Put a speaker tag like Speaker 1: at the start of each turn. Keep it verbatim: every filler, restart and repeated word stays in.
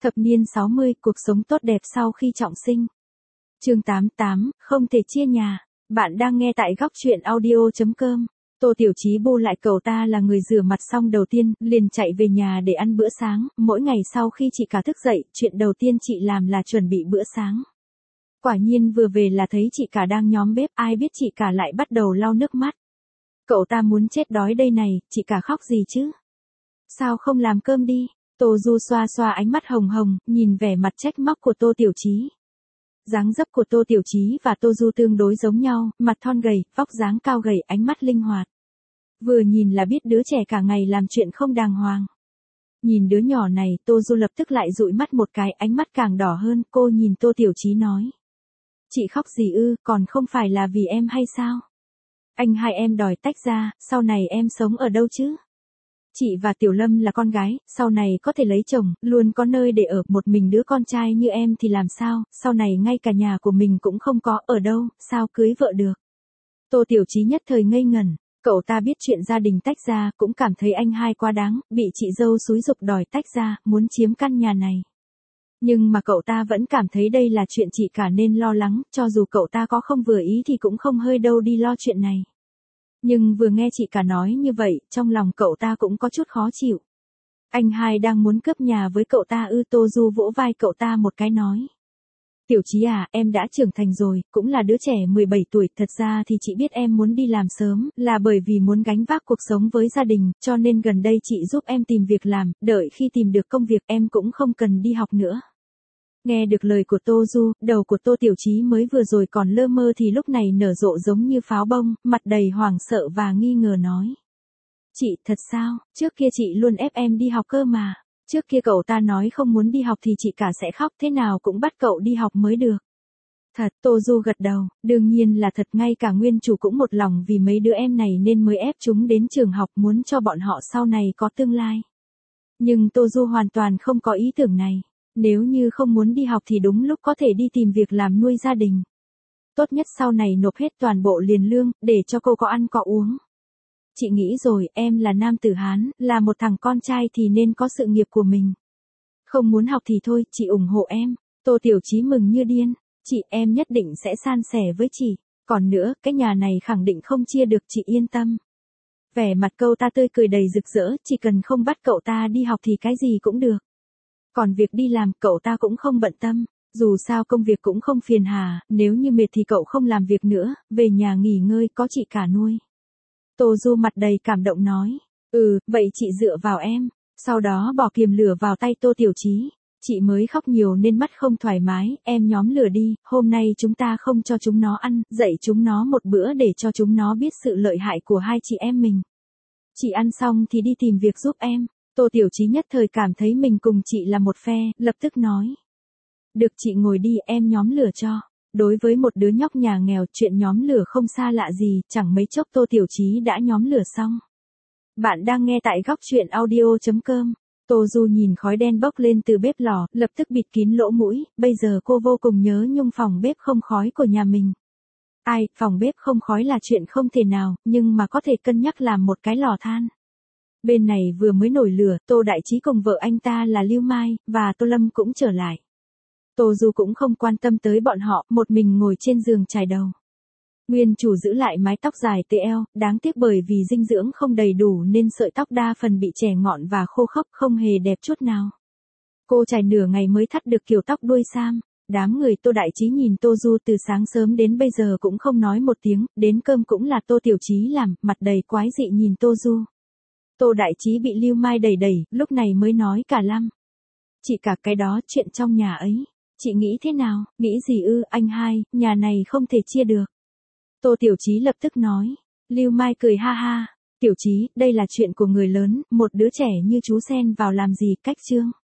Speaker 1: Thập niên sáu mươi, cuộc sống tốt đẹp sau khi trọng sinh. Chương tám mươi tám, không thể chia nhà. Bạn đang nghe tại góc truyện audio chấm com. Tô Tiểu Chí bô lại cậu ta là người rửa mặt xong đầu tiên, liền chạy về nhà để ăn bữa sáng. Mỗi ngày sau khi chị cả thức dậy, chuyện đầu tiên chị làm là chuẩn bị bữa sáng. Quả nhiên vừa về là thấy chị cả đang nhóm bếp, ai biết chị cả lại bắt đầu lau nước mắt. Cậu ta muốn chết đói đây này, chị cả khóc gì chứ? Sao không làm cơm đi? Tô Du xoa xoa ánh mắt hồng hồng, nhìn vẻ mặt trách móc của Tô Tiểu Chí. Dáng dấp của Tô Tiểu Chí và Tô Du tương đối giống nhau, mặt thon gầy, vóc dáng cao gầy, ánh mắt linh hoạt. Vừa nhìn là biết đứa trẻ cả ngày làm chuyện không đàng hoàng. Nhìn đứa nhỏ này, Tô Du lập tức lại dụi mắt một cái, ánh mắt càng đỏ hơn, cô nhìn Tô Tiểu Chí nói. Chị khóc gì ư, còn không phải là vì em hay sao? Anh hai em đòi tách ra, sau này em sống ở đâu chứ? Chị và Tiểu Lâm là con gái, sau này có thể lấy chồng, luôn có nơi để ở, một mình đứa con trai như em thì làm sao, sau này ngay cả nhà của mình cũng không có, ở đâu, sao cưới vợ được. Tô Tiểu Chí nhất thời ngây ngẩn, cậu ta biết chuyện gia đình tách ra, cũng cảm thấy anh hai quá đáng, bị chị dâu xúi giục đòi tách ra, muốn chiếm căn nhà này. Nhưng mà cậu ta vẫn cảm thấy đây là chuyện chị cả nên lo lắng, cho dù cậu ta có không vừa ý thì cũng không hơi đâu đi lo chuyện này. Nhưng vừa nghe chị cả nói như vậy, trong lòng cậu ta cũng có chút khó chịu. Anh hai đang muốn cướp nhà với cậu ta ư? Tô Du vỗ vai cậu ta một cái nói. Tiểu Chí à, em đã trưởng thành rồi, cũng là đứa trẻ mười bảy tuổi, thật ra thì chị biết em muốn đi làm sớm, là bởi vì muốn gánh vác cuộc sống với gia đình, cho nên gần đây chị giúp em tìm việc làm, đợi khi tìm được công việc em cũng không cần đi học nữa. Nghe được lời của Tô Du, đầu của Tô Tiểu Chí mới vừa rồi còn lơ mơ thì lúc này nở rộ giống như pháo bông, mặt đầy hoảng sợ và nghi ngờ nói. Chị, thật sao, trước kia chị luôn ép em đi học cơ mà, trước kia cậu ta nói không muốn đi học thì chị cả sẽ khóc, thế nào cũng bắt cậu đi học mới được. Thật, Tô Du gật đầu, đương nhiên là thật, ngay cả nguyên chủ cũng một lòng vì mấy đứa em này nên mới ép chúng đến trường học, muốn cho bọn họ sau này có tương lai. Nhưng Tô Du hoàn toàn không có ý tưởng này. Nếu như không muốn đi học thì đúng lúc có thể đi tìm việc làm nuôi gia đình. Tốt nhất sau này nộp hết toàn bộ liền lương, để cho cô có ăn có uống. Chị nghĩ rồi, em là nam tử Hán, là một thằng con trai thì nên có sự nghiệp của mình. Không muốn học thì thôi, chị ủng hộ em. Tô Tiểu Chí mừng như điên. Chị, em nhất định sẽ san sẻ với chị. Còn nữa, cái nhà này khẳng định không chia được, chị yên tâm. Vẻ mặt cậu ta tươi cười đầy rực rỡ, chỉ cần không bắt cậu ta đi học thì cái gì cũng được. Còn việc đi làm, cậu ta cũng không bận tâm, dù sao công việc cũng không phiền hà, nếu như mệt thì cậu không làm việc nữa, về nhà nghỉ ngơi, có chị cả nuôi. Tô Du mặt đầy cảm động nói, ừ, vậy chị dựa vào em, sau đó bỏ kiềm lửa vào tay Tô Tiểu Chí, chị mới khóc nhiều nên mắt không thoải mái, em nhóm lửa đi, hôm nay chúng ta không cho chúng nó ăn, dạy chúng nó một bữa để cho chúng nó biết sự lợi hại của hai chị em mình. Chị ăn xong thì đi tìm việc giúp em. Tô Tiểu Chí nhất thời cảm thấy mình cùng chị là một phe, lập tức nói. Được, chị ngồi đi, em nhóm lửa cho. Đối với một đứa nhóc nhà nghèo, chuyện nhóm lửa không xa lạ gì, chẳng mấy chốc Tô Tiểu Chí đã nhóm lửa xong. Bạn đang nghe tại góc truyện audio chấm com. Tô Du nhìn khói đen bốc lên từ bếp lò, lập tức bịt kín lỗ mũi, bây giờ cô vô cùng nhớ nhung phòng bếp không khói của nhà mình. Ai, phòng bếp không khói là chuyện không thể nào, nhưng mà có thể cân nhắc làm một cái lò than. Bên này vừa mới nổi lửa, Tô Đại Chí cùng vợ anh ta là Lưu Mai, và Tô Lâm cũng trở lại. Tô Du cũng không quan tâm tới bọn họ, một mình ngồi trên giường chải đầu. Nguyên chủ giữ lại mái tóc dài tê eo, đáng tiếc bởi vì dinh dưỡng không đầy đủ nên sợi tóc đa phần bị chẻ ngọn và khô khốc, không hề đẹp chút nào. Cô chải nửa ngày mới thắt được kiểu tóc đuôi sam. Đám người Tô Đại Chí nhìn Tô Du từ sáng sớm đến bây giờ cũng không nói một tiếng, đến cơm cũng là Tô Tiểu Chí làm, mặt đầy quái dị nhìn Tô Du. Tô Đại Chí bị Lưu Mai đẩy đẩy, lúc này mới nói cả lăm. Chị cả, cái đó, chuyện trong nhà ấy. Chị nghĩ thế nào? Nghĩ gì ư? Anh hai, nhà này không thể chia được. Tô Tiểu Chí lập tức nói. Lưu Mai cười ha ha. Tiểu Chí, đây là chuyện của người lớn, một đứa trẻ như chú xen vào làm gì, cách chương.